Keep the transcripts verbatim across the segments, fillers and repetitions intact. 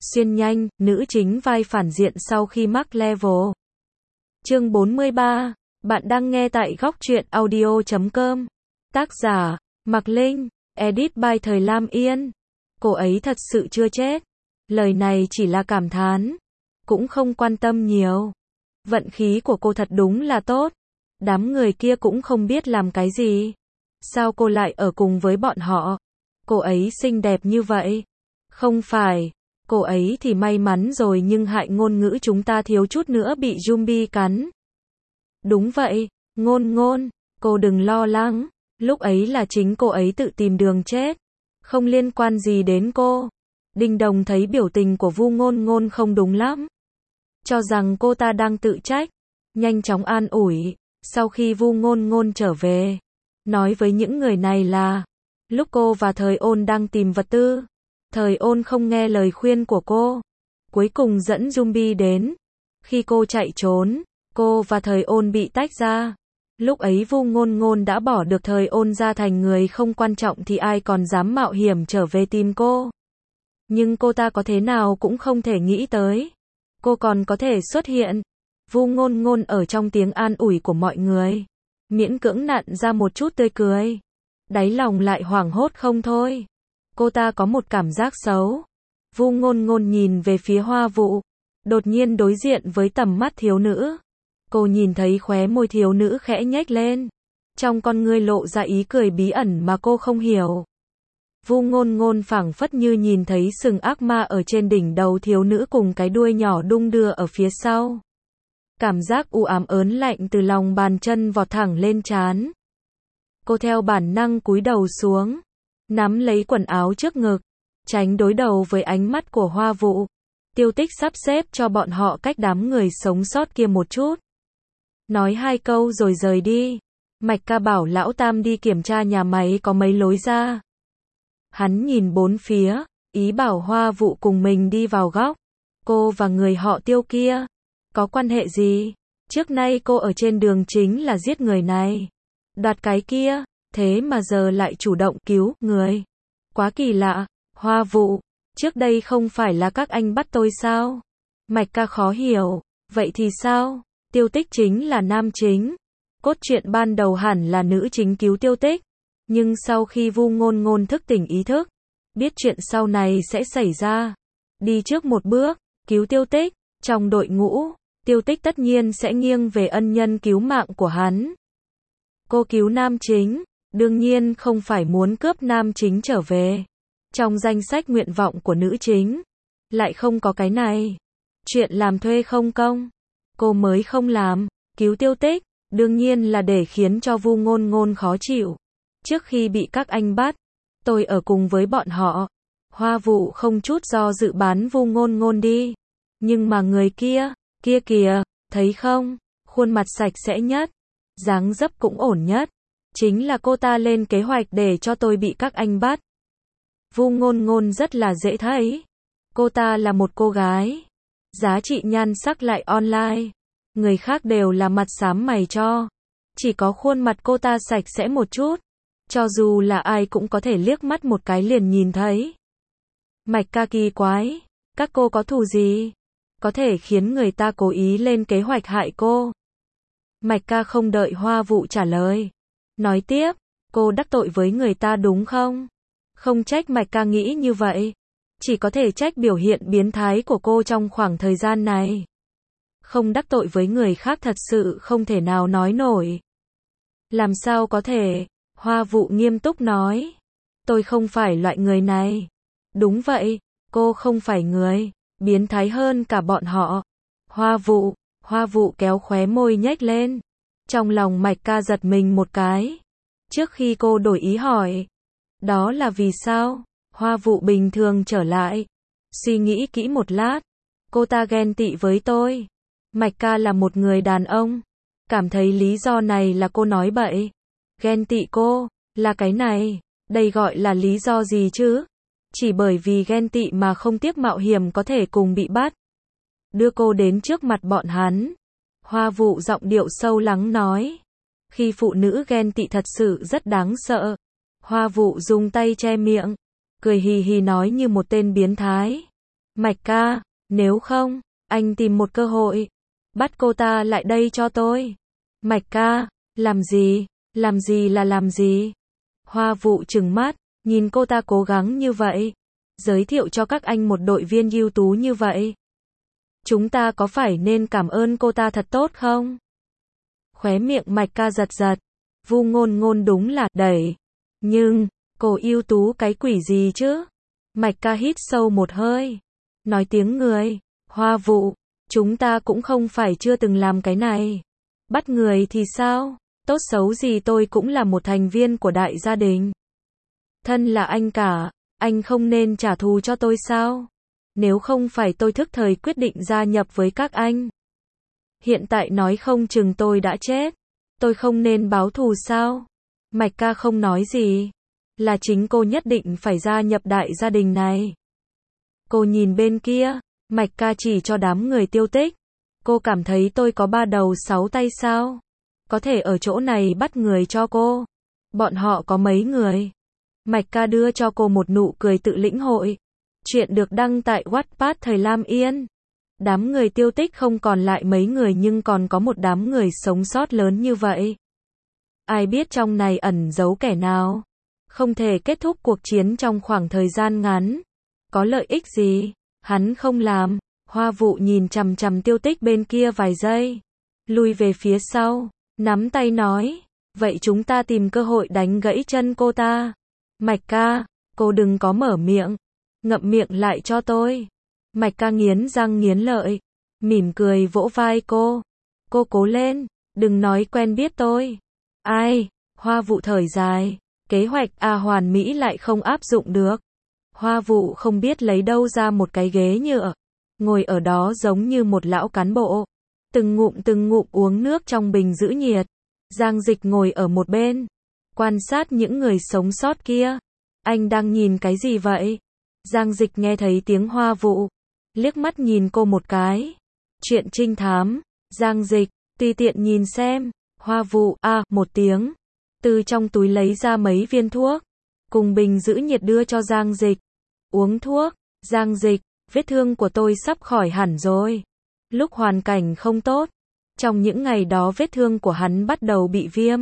Xuyên nhanh, nữ chính vai phản diện sau khi mắc level. Chương bốn mươi ba. Bạn đang nghe tại góc truyện audio chấm com. Tác giả, Mạc Linh. Edit by Thời Lam Yên. Cô ấy thật sự chưa chết. Lời này chỉ là cảm thán. Cũng không quan tâm nhiều. Vận khí của cô thật đúng là tốt. Đám người kia cũng không biết làm cái gì. Sao cô lại ở cùng với bọn họ? Cô ấy xinh đẹp như vậy. Không phải. Cô ấy thì may mắn rồi nhưng hại ngôn ngữ chúng ta thiếu chút nữa bị zombie cắn. Đúng vậy, ngôn ngôn, cô đừng lo lắng. Lúc ấy là chính cô ấy tự tìm đường chết. Không liên quan gì đến cô. Đinh Đồng thấy biểu tình của Vu Ngôn Ngôn không đúng lắm. Cho rằng cô ta đang tự trách. Nhanh chóng an ủi. Sau khi Vu Ngôn Ngôn trở về. Nói với những người này là. Lúc cô và Thời Ôn đang tìm vật tư. Thời Ôn không nghe lời khuyên của cô. Cuối cùng dẫn zombie đến. Khi cô chạy trốn. Cô và Thời Ôn bị tách ra. Lúc ấy Vu Ngôn Ngôn đã bỏ được Thời Ôn ra thành người không quan trọng thì ai còn dám mạo hiểm trở về tìm cô. Nhưng cô ta có thế nào cũng không thể nghĩ tới. Cô còn có thể xuất hiện. Vu Ngôn Ngôn ở trong tiếng an ủi của mọi người. Miễn cưỡng nặn ra một chút tươi cười. Đáy lòng lại hoảng hốt không thôi. Cô ta có một cảm giác xấu. Vu Ngôn Ngôn nhìn về phía Hoa Vụ. Đột nhiên đối diện với tầm mắt thiếu nữ. Cô nhìn thấy khóe môi thiếu nữ khẽ nhếch lên. Trong con ngươi lộ ra ý cười bí ẩn mà cô không hiểu. Vu Ngôn Ngôn phảng phất như nhìn thấy sừng ác ma ở trên đỉnh đầu thiếu nữ cùng cái đuôi nhỏ đung đưa ở phía sau. Cảm giác u ám ớn lạnh từ lòng bàn chân vọt thẳng lên trán. Cô theo bản năng cúi đầu xuống. Nắm lấy quần áo trước ngực. Tránh đối đầu với ánh mắt của Hoa Vụ. Tiêu Tích sắp xếp cho bọn họ cách đám người sống sót kia một chút. Nói hai câu rồi rời đi. Mạch Ca bảo lão Tam đi kiểm tra nhà máy có mấy lối ra. Hắn nhìn bốn phía, ý bảo Hoa Vụ cùng mình đi vào góc. Cô và người họ Tiêu kia, có quan hệ gì? Trước nay cô ở trên đường chính là giết người này, đoạt cái kia, thế mà giờ lại chủ động cứu người. Quá kỳ lạ, Hoa Vụ, trước đây không phải là các anh bắt tôi sao? Mạch Ca khó hiểu, vậy thì sao? Tiêu Tích chính là nam chính. Cốt truyện ban đầu hẳn là nữ chính cứu Tiêu Tích. Nhưng sau khi Vu Ngôn Ngôn thức tỉnh ý thức, biết chuyện sau này sẽ xảy ra, đi trước một bước, cứu Tiêu Tích, trong đội ngũ, Tiêu Tích tất nhiên sẽ nghiêng về ân nhân cứu mạng của hắn. Cô cứu nam chính, đương nhiên không phải muốn cướp nam chính trở về. Trong danh sách nguyện vọng của nữ chính, lại không có cái này. Chuyện làm thuê không công, cô mới không làm. Cứu Tiêu Tích, đương nhiên là để khiến cho Vu Ngôn Ngôn khó chịu. Trước khi bị các anh bắt, tôi ở cùng với bọn họ. Hoa Vụ không chút do dự bán Vu Ngôn Ngôn đi. Nhưng mà người kia, kia kìa, thấy không? Khuôn mặt sạch sẽ nhất, dáng dấp cũng ổn nhất. Chính là cô ta lên kế hoạch để cho tôi bị các anh bắt. Vu Ngôn Ngôn rất là dễ thấy. Cô ta là một cô gái. Giá trị nhan sắc lại online. Người khác đều là mặt xám mày cho. Chỉ có khuôn mặt cô ta sạch sẽ một chút. Cho dù là ai cũng có thể liếc mắt một cái liền nhìn thấy. Mạch Ca kỳ quái. Các cô có thù gì? Có thể khiến người ta cố ý lên kế hoạch hại cô. Mạch Ca không đợi Hoa Vụ trả lời. Nói tiếp, cô đắc tội với người ta đúng không? Không trách Mạch Ca nghĩ như vậy. Chỉ có thể trách biểu hiện biến thái của cô trong khoảng thời gian này. Không đắc tội với người khác thật sự không thể nào nói nổi. Làm sao có thể? Hoa Vụ nghiêm túc nói. Tôi không phải loại người này. Đúng vậy, cô không phải người biến thái hơn cả bọn họ. Hoa Vụ, Hoa Vụ kéo khóe môi nhếch lên. Trong lòng Mạch Ca giật mình một cái. Trước khi cô đổi ý hỏi. Đó là vì sao? Hoa Vụ bình thường trở lại. Suy nghĩ kỹ một lát. Cô ta ghen tị với tôi. Mạch Ca là một người đàn ông. Cảm thấy lý do này là cô nói bậy. Ghen tị cô, là cái này. Đây gọi là lý do gì chứ? Chỉ bởi vì ghen tị mà không tiếc mạo hiểm có thể cùng bị bắt. Đưa cô đến trước mặt bọn hắn. Hoa Vụ giọng điệu sâu lắng nói. Khi phụ nữ ghen tị thật sự rất đáng sợ. Hoa Vụ dùng tay che miệng. Cười hì hì nói như một tên biến thái. Mạch ca, nếu không, anh tìm một cơ hội, bắt cô ta lại đây cho tôi. Mạch ca, làm gì, làm gì là làm gì? Hoa Vụ trừng mắt, nhìn cô ta cố gắng như vậy, giới thiệu cho các anh một đội viên ưu tú như vậy. Chúng ta có phải nên cảm ơn cô ta thật tốt không? Khóe miệng Mạch ca giật giật, Vu Ngôn Ngôn đúng là đẩy. Nhưng, cô ưu tú cái quỷ gì chứ? Mạch ca hít sâu một hơi, nói tiếng người, Hoa Vụ, chúng ta cũng không phải chưa từng làm cái này. Bắt người thì sao? Tốt xấu gì tôi cũng là một thành viên của đại gia đình. Thân là anh cả, anh không nên trả thù cho tôi sao? Nếu không phải tôi thức thời quyết định gia nhập với các anh. Hiện tại nói không chừng tôi đã chết. Tôi không nên báo thù sao? Mạch ca không nói gì. Là chính cô nhất định phải gia nhập đại gia đình này. Cô nhìn bên kia, Mạch ca chỉ cho đám người Tiêu Tích. Cô cảm thấy tôi có ba đầu sáu tay sao? Có thể ở chỗ này bắt người cho cô. Bọn họ có mấy người? Mạch ca đưa cho cô một nụ cười tự lĩnh hội. Chuyện được đăng tại Wattpad thời Lam Yên. Đám người Tiêu Tích không còn lại mấy người nhưng còn có một đám người sống sót lớn như vậy. Ai biết trong này ẩn giấu kẻ nào? Không thể kết thúc cuộc chiến trong khoảng thời gian ngắn. Có lợi ích gì? Hắn không làm. Hoa Vụ nhìn chằm chằm Tiêu Tích bên kia vài giây. Lui về phía sau, nắm tay nói. Vậy chúng ta tìm cơ hội đánh gãy chân cô ta. Mạch ca, cô đừng có mở miệng. Ngậm miệng lại cho tôi. Mạch ca nghiến răng nghiến lợi. Mỉm cười vỗ vai cô. Cô cố lên, đừng nói quen biết tôi. Ai? Hoa Vụ thở dài. Kế hoạch A hoàn mỹ lại không áp dụng được. Hoa Vụ không biết lấy đâu ra một cái ghế nhựa. Ngồi ở đó giống như một lão cán bộ. Từng ngụm từng ngụm uống nước trong bình giữ nhiệt. Giang Dịch ngồi ở một bên. Quan sát những người sống sót kia. Anh đang nhìn cái gì vậy? Giang Dịch nghe thấy tiếng Hoa Vụ. Liếc mắt nhìn cô một cái. Chuyện trinh thám. Giang Dịch, tùy tiện nhìn xem. Hoa Vụ, a, à, một tiếng. Từ trong túi lấy ra mấy viên thuốc. Cùng bình giữ nhiệt đưa cho Giang Dịch. Uống thuốc. Giang Dịch, vết thương của tôi sắp khỏi hẳn rồi. Lúc hoàn cảnh không tốt. Trong những ngày đó vết thương của hắn bắt đầu bị viêm.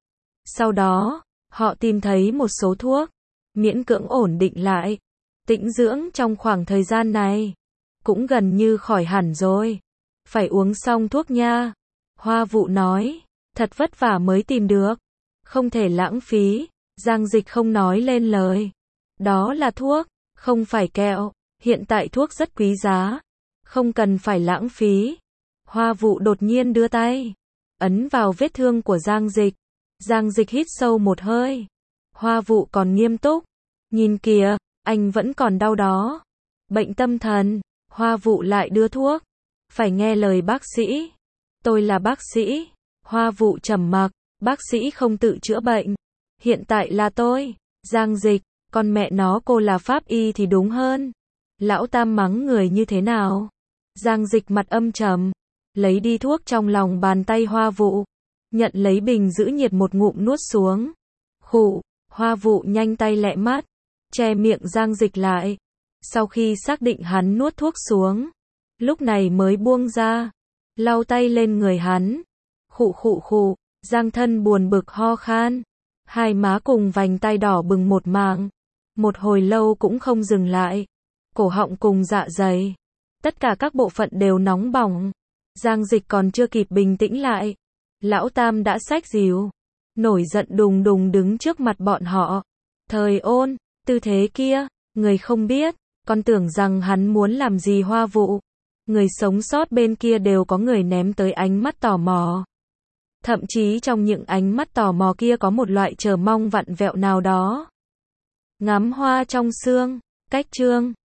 Sau đó, họ tìm thấy một số thuốc. Miễn cưỡng ổn định lại. Tĩnh dưỡng trong khoảng thời gian này. Cũng gần như khỏi hẳn rồi. Phải uống xong thuốc nha. Hoa Vụ nói. Thật vất vả mới tìm được. Không thể lãng phí. Giang Dịch không nói lên lời. Đó là thuốc, không phải kẹo. Hiện tại thuốc rất quý giá. Không cần phải lãng phí. Hoa Vụ đột nhiên đưa tay. Ấn vào vết thương của Giang Dịch. Giang Dịch hít sâu một hơi. Hoa Vụ còn nghiêm túc. Nhìn kìa, anh vẫn còn đau đó. Bệnh tâm thần. Hoa Vụ lại đưa thuốc. Phải nghe lời bác sĩ. Tôi là bác sĩ. Hoa Vụ trầm mặc. Bác sĩ không tự chữa bệnh. Hiện tại là tôi. Giang Dịch, con mẹ nó cô là pháp y thì đúng hơn. Lão Tam mắng người như thế nào? Giang Dịch mặt âm trầm. Lấy đi thuốc trong lòng bàn tay Hoa Vụ. Nhận lấy bình giữ nhiệt một ngụm nuốt xuống. Khụ, Hoa Vụ nhanh tay lẹ mắt. Che miệng Giang Dịch lại. Sau khi xác định hắn nuốt thuốc xuống. Lúc này mới buông ra. Lau tay lên người hắn. Khụ khụ khụ. Giang thân buồn bực ho khan. Hai má cùng vành tay đỏ bừng một mảng. Một hồi lâu cũng không dừng lại. Cổ họng cùng dạ dày. Tất cả các bộ phận đều nóng bỏng. Giang Dịch còn chưa kịp bình tĩnh lại. Lão Tam đã xách dìu. Nổi giận đùng đùng đứng trước mặt bọn họ. Thời Ôn, tư thế kia, người không biết. Con tưởng rằng hắn muốn làm gì Hoa Vụ. Người sống sót bên kia đều có người ném tới ánh mắt tò mò. Thậm chí trong những ánh mắt tò mò kia có một loại chờ mong vặn vẹo nào đó. Ngắm hoa trong sương, cách chương.